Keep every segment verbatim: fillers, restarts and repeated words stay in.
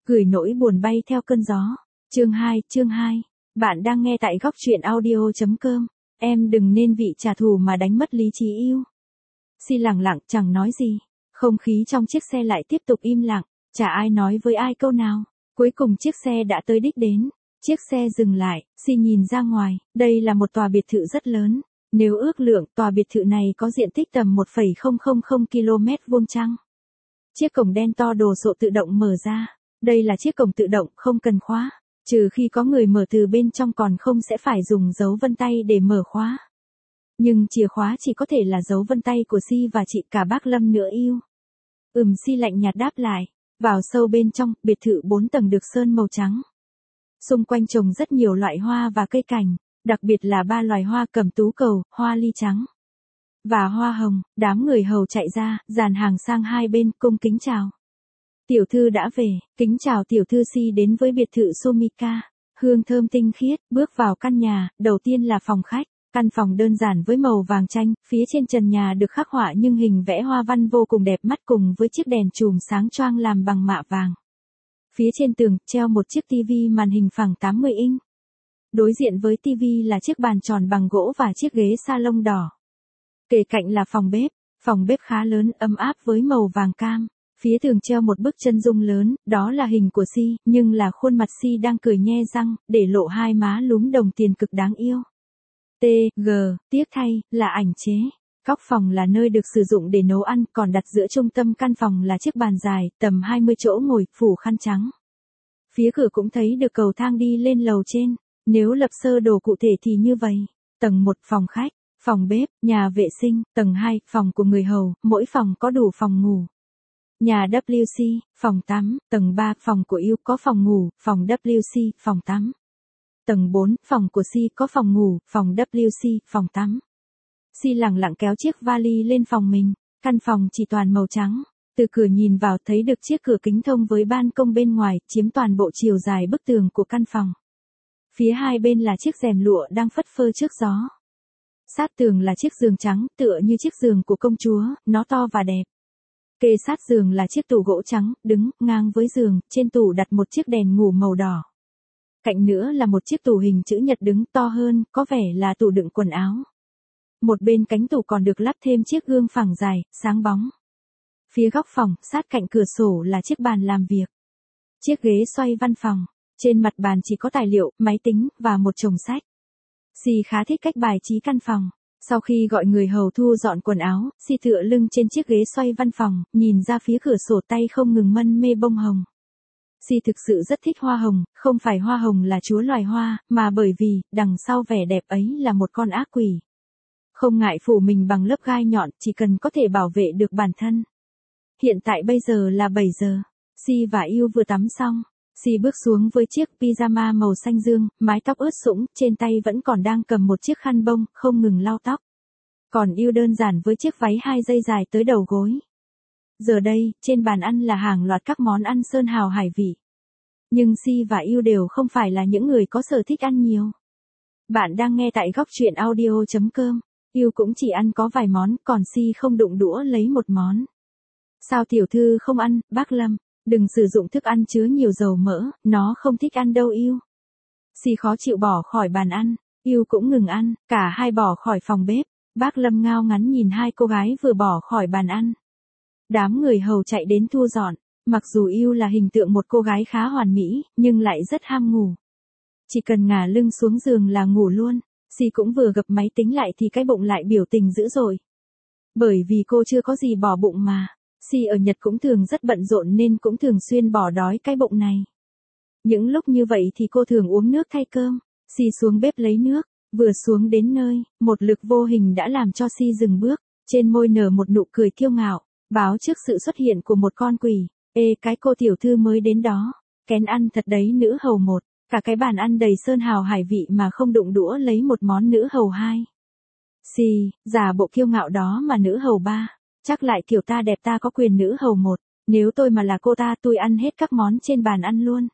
Gửi nỗi buồn bay theo cơn gió. Chương hai, chương hai. Bạn đang nghe tại góc truyện audio.com. Em đừng nên vì trả thù mà đánh mất lý trí yêu. Si lặng lặng chẳng nói gì. Không khí trong chiếc xe lại tiếp tục im lặng, chả ai nói với ai câu nào. Cuối cùng chiếc xe đã tới đích đến. Chiếc xe dừng lại, Si nhìn ra ngoài, đây là một tòa biệt thự rất lớn. Nếu ước lượng, tòa biệt thự này có diện tích tầm một phẩy không không không ki lô mét vuông chăng. Chiếc cổng đen to đồ sộ tự động mở ra. Đây là chiếc cổng tự động không cần khóa, trừ khi có người mở từ bên trong, còn không sẽ phải dùng dấu vân tay để mở khóa. Nhưng chìa khóa chỉ có thể là dấu vân tay của Si và chị cả bác Lâm nữa yêu. Ừm, Si lạnh nhạt đáp lại. Vào sâu bên trong, biệt thự bốn tầng được sơn màu trắng. Xung quanh trồng rất nhiều loại hoa và cây cảnh, đặc biệt là ba loài hoa cẩm tú cầu, hoa ly trắng và hoa hồng. Đám người hầu chạy ra, dàn hàng sang hai bên, cung kính chào. Tiểu thư đã về, kính chào tiểu thư. Si đến với biệt thự Somika, hương thơm tinh khiết, bước vào căn nhà. Đầu tiên là phòng khách, căn phòng đơn giản với màu vàng chanh, phía trên trần nhà được khắc họa nhưng hình vẽ hoa văn vô cùng đẹp mắt, cùng với chiếc đèn chùm sáng choang làm bằng mạ vàng. Phía trên tường treo một chiếc tivi màn hình phẳng tám mươi inch. Đối diện với tivi là chiếc bàn tròn bằng gỗ và chiếc ghế salon đỏ. Kề cạnh là phòng bếp, phòng bếp khá lớn, ấm áp với màu vàng cam. Phía tường treo một bức chân dung lớn, đó là hình của Si, nhưng là khuôn mặt Si đang cười nhe răng, để lộ hai má lúm đồng tiền cực đáng yêu. T, G, tiếc thay, là ảnh chế. Góc phòng là nơi được sử dụng để nấu ăn, còn đặt giữa trung tâm căn phòng là chiếc bàn dài, tầm hai mươi chỗ ngồi, phủ khăn trắng. Phía cửa cũng thấy được cầu thang đi lên lầu trên, nếu lập sơ đồ cụ thể thì như vậy. Tầng một phòng khách, phòng bếp, nhà vệ sinh. Tầng hai, phòng của người hầu, mỗi phòng có đủ phòng ngủ. Nhà W C, phòng tắm. Tầng ba, phòng của yêu, có phòng ngủ, phòng W C, phòng tắm. Tầng bốn, phòng của Si, có phòng ngủ, phòng W C, phòng tắm. Si lặng lặng kéo chiếc vali lên phòng mình, căn phòng chỉ toàn màu trắng. Từ cửa nhìn vào thấy được chiếc cửa kính thông với ban công bên ngoài, chiếm toàn bộ chiều dài bức tường của căn phòng. Phía hai bên là chiếc rèm lụa đang phất phơ trước gió. Sát tường là chiếc giường trắng, tựa như chiếc giường của công chúa, nó to và đẹp. Kề sát giường là chiếc tủ gỗ trắng, đứng ngang với giường, trên tủ đặt một chiếc đèn ngủ màu đỏ. Cạnh nữa là một chiếc tủ hình chữ nhật đứng to hơn, có vẻ là tủ đựng quần áo. Một bên cánh tủ còn được lắp thêm chiếc gương phẳng dài, sáng bóng. Phía góc phòng, sát cạnh cửa sổ là chiếc bàn làm việc. Chiếc ghế xoay văn phòng, trên mặt bàn chỉ có tài liệu, máy tính, và một chồng sách. Si khá thích cách bài trí căn phòng. Sau khi gọi người hầu thu dọn quần áo, Si tựa lưng trên chiếc ghế xoay văn phòng, nhìn ra phía cửa sổ, tay không ngừng mân mê bông hồng. Si thực sự rất thích hoa hồng, không phải hoa hồng là chúa loài hoa, mà bởi vì, đằng sau vẻ đẹp ấy là một con ác quỷ. Không ngại phủ mình bằng lớp gai nhọn, chỉ cần có thể bảo vệ được bản thân. Hiện tại bây giờ là bảy giờ, Si và yêu vừa tắm xong. Si bước xuống với chiếc pyjama màu xanh dương, mái tóc ướt sũng, trên tay vẫn còn đang cầm một chiếc khăn bông, không ngừng lau tóc. Còn yêu đơn giản với chiếc váy hai dây dài tới đầu gối. Giờ đây, trên bàn ăn là hàng loạt các món ăn sơn hào hải vị. Nhưng Si và yêu đều không phải là những người có sở thích ăn nhiều. Bạn đang nghe tại góc truyện audio.com. Yêu cũng chỉ ăn có vài món, còn Si không đụng đũa lấy một món. Sao tiểu thư không ăn, bác Lâm? Đừng sử dụng thức ăn chứa nhiều dầu mỡ, nó không thích ăn đâu yêu. Si khó chịu bỏ khỏi bàn ăn, yêu cũng ngừng ăn, cả hai bỏ khỏi phòng bếp. Bác Lâm ngao ngắn nhìn hai cô gái vừa bỏ khỏi bàn ăn. Đám người hầu chạy đến thu dọn, mặc dù yêu là hình tượng một cô gái khá hoàn mỹ, nhưng lại rất ham ngủ. Chỉ cần ngả lưng xuống giường là ngủ luôn. Si cũng vừa gập máy tính lại thì cái bụng lại biểu tình dữ dội. Bởi vì cô chưa có gì bỏ bụng mà. Si ở Nhật cũng thường rất bận rộn nên cũng thường xuyên bỏ đói cái bụng này. Những lúc như vậy thì cô thường uống nước thay cơm. Si xuống bếp lấy nước, vừa xuống đến nơi, một lực vô hình đã làm cho Si dừng bước, trên môi nở một nụ cười kiêu ngạo, báo trước sự xuất hiện của một con quỷ. Ê, cái cô tiểu thư mới đến đó, kén ăn thật đấy nữ hầu một, cả cái bàn ăn đầy sơn hào hải vị mà không đụng đũa lấy một món nữ hầu hai. Si, giả bộ kiêu ngạo đó mà nữ hầu ba. Chắc lại kiểu ta đẹp ta có quyền nữ hầu một, nếu tôi mà là cô ta tôi ăn hết các món trên bàn ăn luôn.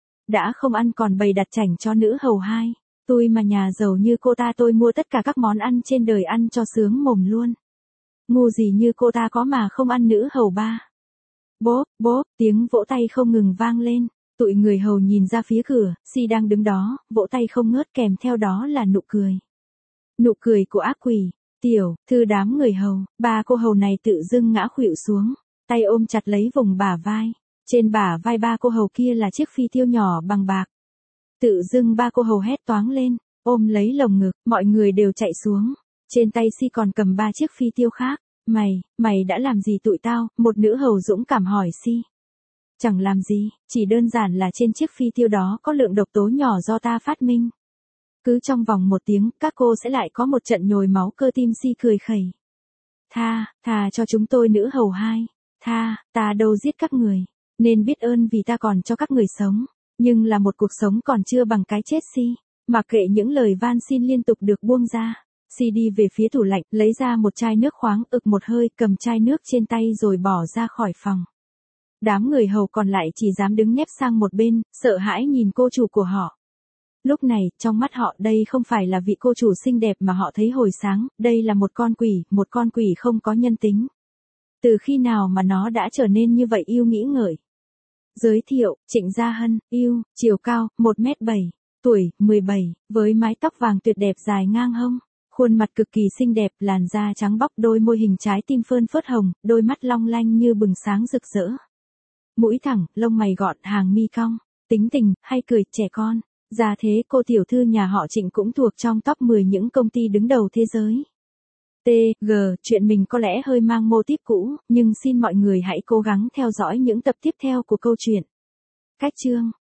Đã không ăn còn bày đặt chảnh cho nữ hầu hai, tôi mà nhà giàu như cô ta tôi mua tất cả các món ăn trên đời ăn cho sướng mồm luôn. Ngu gì như cô ta có mà không ăn nữ hầu ba. Bốp, bốp, tiếng vỗ tay không ngừng vang lên, Tụi người hầu nhìn ra phía cửa, Si đang đứng đó, vỗ tay không ngớt kèm theo đó là nụ cười. Nụ cười của ác quỷ. Tiểu thư đám người hầu, ba cô hầu này tự dưng ngã khuỵu xuống, tay ôm chặt lấy vùng bả vai. Trên bả vai ba cô hầu kia là chiếc phi tiêu nhỏ bằng bạc. Tự dưng ba cô hầu hét toáng lên, ôm lấy lồng ngực, mọi người đều chạy xuống. Trên tay Si còn cầm ba chiếc phi tiêu khác. Mày, mày đã làm gì tụi tao? Một nữ hầu dũng cảm hỏi Si. Chẳng làm gì, chỉ đơn giản là trên chiếc phi tiêu đó có lượng độc tố nhỏ do ta phát minh. Cứ trong vòng một tiếng, các cô sẽ lại có một trận nhồi máu cơ tim. Si cười khẩy. Tha, tha cho chúng tôi nữ hầu hai. Tha, ta đâu giết các người. Nên biết ơn vì ta còn cho các người sống. Nhưng là một cuộc sống còn chưa bằng cái chết. Si. Mặc kệ những lời van xin liên tục được buông ra. Si đi về phía tủ lạnh, lấy ra một chai nước khoáng, ực một hơi, cầm chai nước trên tay rồi bỏ ra khỏi phòng. Đám người hầu còn lại chỉ dám đứng nép sang một bên, sợ hãi nhìn cô chủ của họ. Lúc này, trong mắt họ đây không phải là vị cô chủ xinh đẹp mà họ thấy hồi sáng, đây là một con quỷ, một con quỷ không có nhân tính. Từ khi nào mà nó đã trở nên như vậy? Yêu nghĩ ngợi. Giới thiệu, Trịnh Gia Hân, yêu, chiều cao, một mét bảy, tuổi, mười bảy, với mái tóc vàng tuyệt đẹp dài ngang hông. Khuôn mặt cực kỳ xinh đẹp, làn da trắng bóc, đôi môi hình trái tim phơn phớt hồng, đôi mắt long lanh như bừng sáng rực rỡ. Mũi thẳng, lông mày gọn, hàng mi cong, tính tình, hay cười, trẻ con. Ra thế cô tiểu thư nhà họ Trịnh cũng thuộc trong top mười những công ty đứng đầu thế giới. T G, chuyện mình có lẽ hơi mang mô típ cũ, nhưng xin mọi người hãy cố gắng theo dõi những tập tiếp theo của câu chuyện. Cách chương